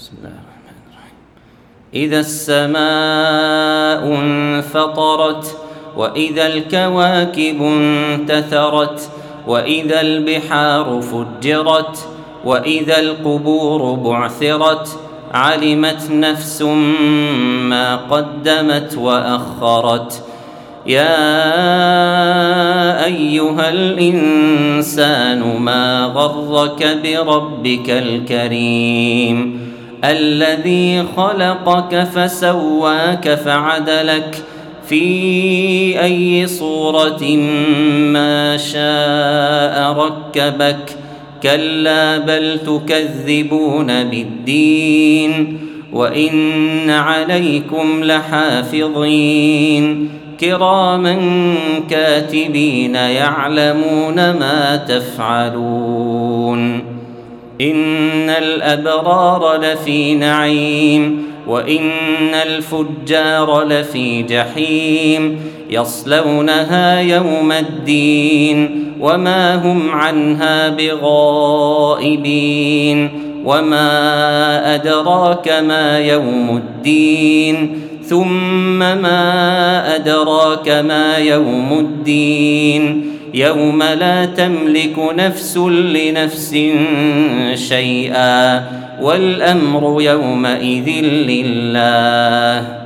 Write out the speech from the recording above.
بسم الله الرحمن الرحيم. إذا السماء انفطرت وإذا الكواكب انتثرت وإذا البحار فجرت وإذا القبور بعثرت علمت نفس ما قدمت وأخرت. يا أيها الإنسان ما غرك بربك الكريم الذي خلقك فسواك فعدلك في أي صورة ما شاء ركبك. كلا بل تكذبون بالدين وإن عليكم لحافظين كراما كاتبين يعلمون ما تفعلون. إن الأبرار لفي نعيم وإن الفجار لفي جحيم يصلونها يوم الدين وما هم عنها بغائبين. وما أدراك ما يوم الدين ثم ما أدراك ما يوم الدين يوم لا تملك نفس لنفس شيئا والأمر يومئذ لله.